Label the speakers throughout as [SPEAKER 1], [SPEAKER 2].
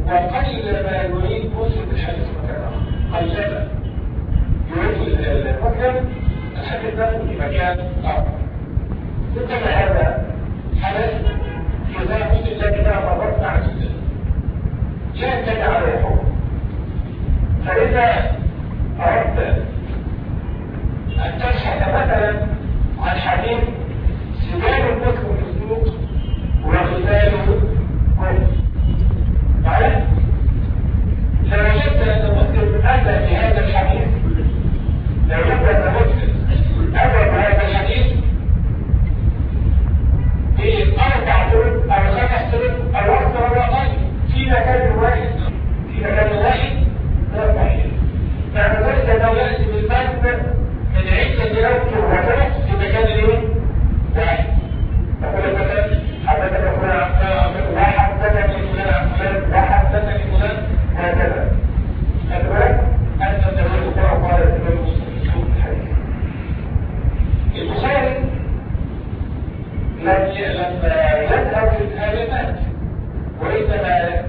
[SPEAKER 1] وقل ما يريد مسلم الحديث مكانه، قلما يريد المسلم الحديث نفسه في مكان آخر. ثم هذا حدث في ذا مسلم لكنها مرات مع جدا لا ينتهي على الحكم. فإذا أردت أن تبحث مثلا عن حديث سباب المسلم في السوق وقتاله كفر، معايا؟ لو وجدت أن مسلم أتى بهذا الحديث، لو وجدت أن مسلم أتى بهذا الحديث بأربع طرق أو خمس طرق أو أكثر وأقل في مكان واحد، لا صحيح. يعني ذلك أنه يأتي بالمتن من عدة أوجه وطرق في مكان واحد. فقل مثلا حدثك فلان عن فلان، وحدثني فلان عن فلان، وحدثني فلان، هكذا. أدوات أنت تقول قال الإمام مسلم في الحديث. البخاري لما يذهب في الآلات وإنما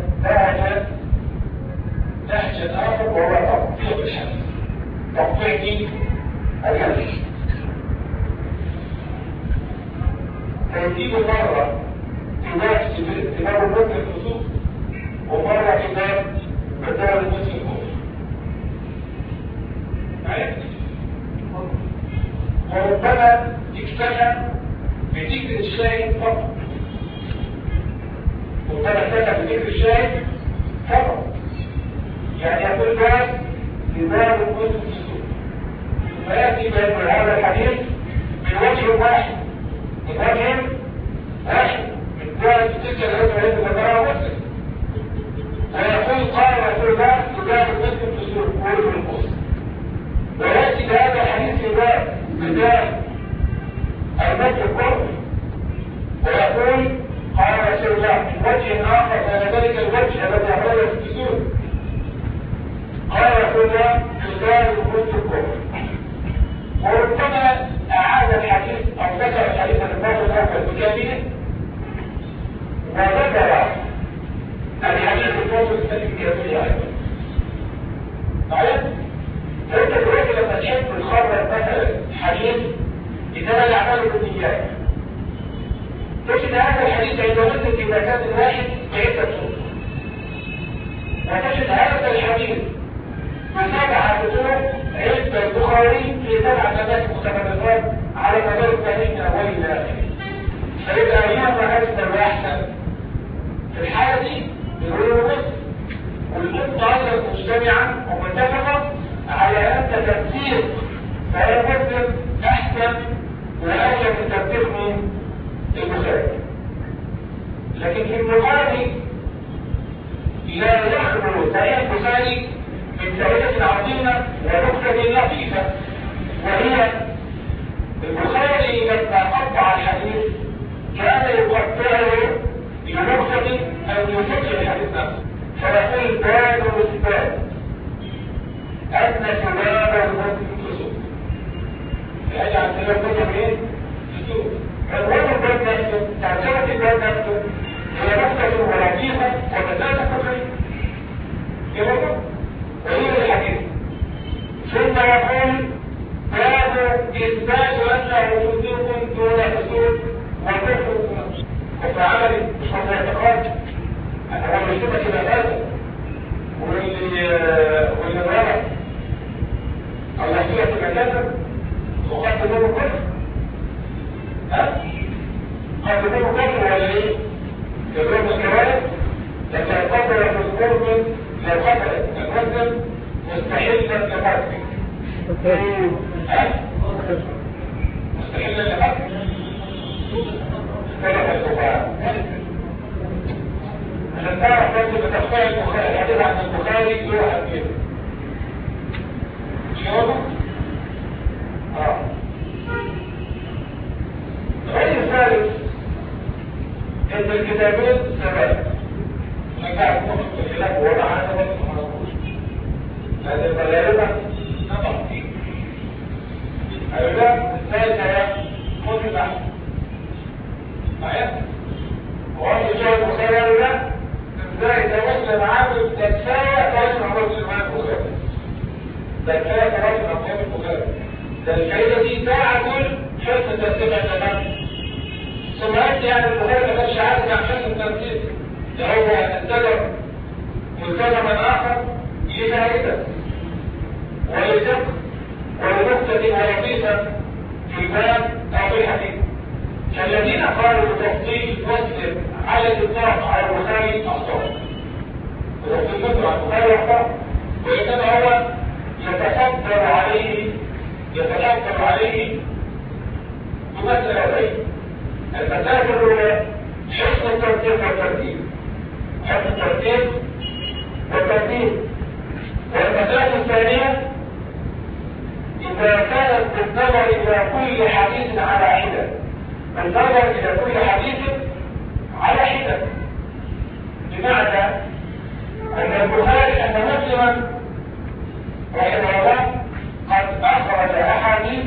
[SPEAKER 1] نهج آخر وهو تقطيع الحديث. تقطيع دين الحديث. فيجيب مرة كتاب المسلم الخصوص ومرة كتاب المسلم الخصوص. وربما اكتفى بذكر الشاهد فقط. يعني يقول باب كتاب المسلم الخصوص، فيأتي بهذا الحديث من وجه واحد، من ذلك تلك الأسئلة التي ذكرها مسلم، ويقول قال رسول الله كتاب المسلم في سورة القدس، ويأتي بهذا الحديث في باب كتاب المسلم الكفر، ويقول قال رسول الله من وجه آخر على ذلك الوجه الذي أخرجه في السورة، قال رسول الله كتاب المسلم الكفر. وربما أعاد الحديث أو ذكر الحديث المرة الأول بكامله، وذكر الحديث الفاصل الذي بكامله أيضا. طيب؟ فأنت دلوقتي لما تحب تخرج مثلا حديث إنما الأعمال بالنيات، تجد هذا الحديث عند مسلم في مكان واحد بعدة طرق، وتجد هذا الحديث بسبعة طرق عند البخاري في 7 مباحث متفرقات على مدار التاريخ من أوله إلى آخره. فإذا أيهما أكثر وأحسن في الحالة دي يقولوا مسلم، والأمة أيضا مجتمعة ومتفقة على أن تفسير فهي مسلم أحسن وأولى من تفسير من البخاري. لكن في البخاري لا يخلو صحيح البخاري من فائدة عظيمة ونكتة لطيفة، وهي البخاري لما قطع الحديث كان يقطعه بنكتة أو يفكر الحديث نفسه، فيقول باب الإثبات أن سباب المسلم خصوص، يجعل سباب المسلم إيه؟ خصوص. فالوجه الباب نفسه، ترجمة الباب نفسه هي نكتة ولطيفة ومسألة كفرية. وهي الحديث. ثم يقول باب إثبات أنه فسوق دون فسوق وكفر وفي عمل مش في اعتقاد أنه مجتمع الأساس واللي ضرب أو يحصل في مكانه وقد تدور كفر. قد تدور كفر ولا إيه؟ يدور الكوارث لكن القدر في القرب لو قتلت المسلم مستحيلا لقتله. مستحيلا لقتله. اختلف الفقهاء. عشان تعرف برضه بتخفى البخاري الحديث عن البخاري له أهمية. شو؟ غير الثالث ان الكتابين سبب. نجعل نقص الخلاف ووضع هذا بس منظور. هذا الغالبة نظر فيه. أيضا الثالثة مطلع. معايا؟ وأنت شايف الخير لا؟ ازاي توصل مسلم عامل ده كفايه ثلاث مرات الامام البخاري، ده كفايه ثلاث مرات البخاري، ده الفائده دي تعدل حسن ترتيب الامام. ثم انت يعني البخاري ما كانش عارف عن حسن الترتيب، ده هو انتجر ملتزما اخر لفائده ولفقه ولنقطه ولطيفه في الباب او في الحديث. فالذين قالوا بتفضيل مسلم على الاطلاق على البخاري اخطاوا، وتفضيل مسلم على البخاري اخطاوا، وانما هو يتفضل عليه بمسألتين. المسألة الأولى حسن الترتيب والترتيب، حسن الترتيب والترتيب. والمسألة الثانية إذا كانت بالنظر إلى كل حديث على حدة، النظر إلى كل حديث على حدة، بمعنى أن البخاري أن مسلما رحمه الله قد أخرج أحاديث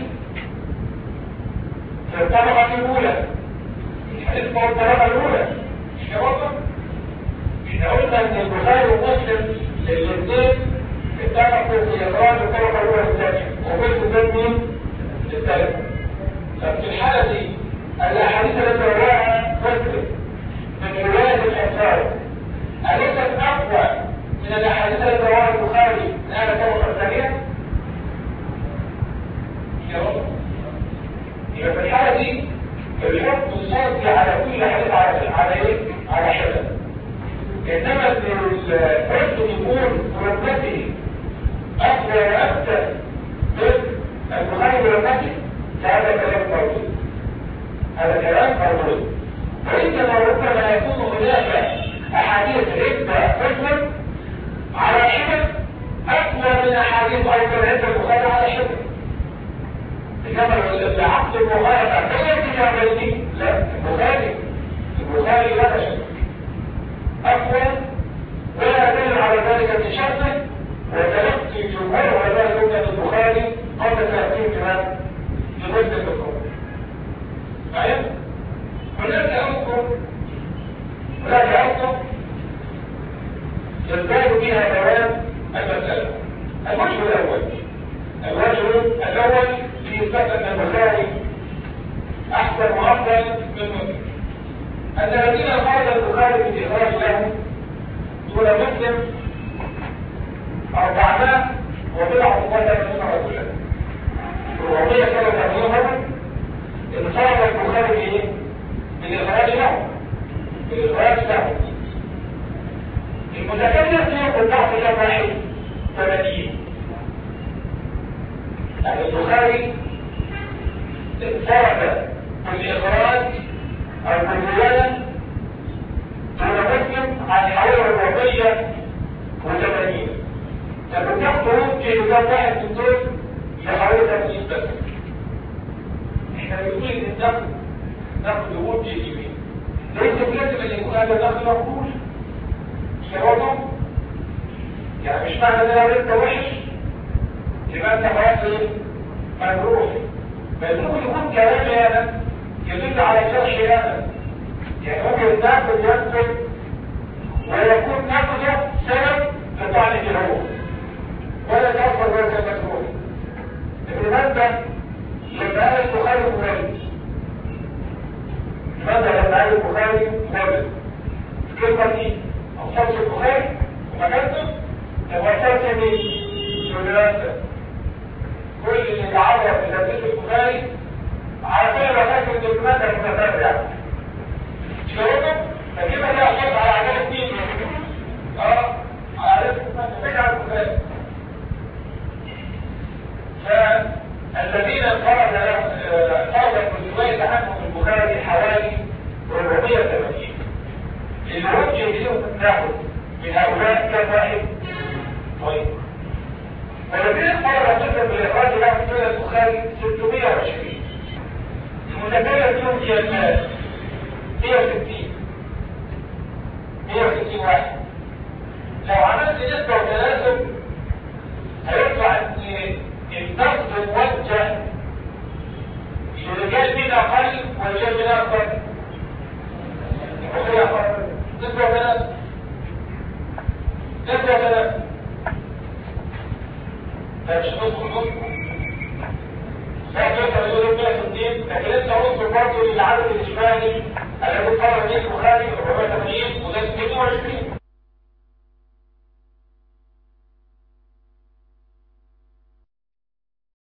[SPEAKER 1] في الطبقة الأولى، الحديث هو الطبقة الأولى، مش كده؟ إحنا قلنا أن البخاري ومسلم الاثنين اتفقوا في إخراج الطبقة الأولى الثانية، ومسلم ضمن الثالثة. ففي الحالة دي الأحاديث التي رواها مسلم من رواية الأنصار أليست أقوى من الأحاديث التي رواها البخاري من أهل الطبقة الثانية؟ يبقى في الحالة دي الحكم يصدي على كل حديث على حدة. إنما الرجل يكون برمته أقوى وأكثر من البخاري برمته، فهذا كلام مرضي، هذا كلام مرضي. وإنما ربما يكون هناك أحاديث عدة مسلم على حدة أقوى من أحاديث أيضا عند البخاري على حدة. إنما العقل المخالفة كيف تعمل؟ لا، البخاري لا شك أقوى، ولا دليل على ذلك بشرطه، وتلقي الجمهور وذلك من البخاري قبل تأثير كمان لمدة الدكتور. طيب؟ هناك أمر يزداد بها بيان المسألة. الوجه الأول في إثبات أن البخاري أحسن وأفضل من مسلم. أن الذين قال البخاري في إخراج له دون مسلم 400 وبضعة مقدمة من رسوله 483 مرة انفرد البخاري بالإخراج له. المتكلم فيه الضعف الشرعي 80. يعني البخاري انفرد بالإخراج أو بالرواية دون مسلم عن حوالي 480. لما تاخدوا في نظام واحد من دول لحوالي 80 بس. احنا بنقول ان ناخد وجه يمين. ليس لازم ان يكون هذا النقد مقبول. شرطه يعني مش معنى ان انت وحش يبقى انت خلاص مجروح. ممكن يكون كلامي هذا يدل على شرحي هذا. يعني ممكن الناقد ينقد ويكون نقده سبب لطعن الجمهور ولا تأثر ذلك المجهول. لماذا لما قال البخاري مولد؟ لماذا لما قال البخاري مولد؟ الكلمة دي أوصلت البخاري ومكانته ووصلت من سلالته. كل اللي تعرف إلى بيت البخاري عارفين وفاكر الدكمات المتفرع شروطه فكيف لا أصدق على عجال الدين على فكرة البخاري. فالذين فرض الرواية عنهم البخاري حوالي 480. الوجه اليوم ناخذ من هؤلاء كم واحد؟ طيب والذين فرض مسلم بالإخراج لهم من البخاري 620. المتكلم فيهم هي المال 160 واحد. لو عملت نسبة وتناسب هيطلع ان النقد موجه لرجال من اقل ورجال من اكثر. نسبة وتناسب تبقى ثلاثة فمش نص فاكر انت بتقول 160 لكن انت نص برضه للعدد الاجمالي الذي قام به البخاري 480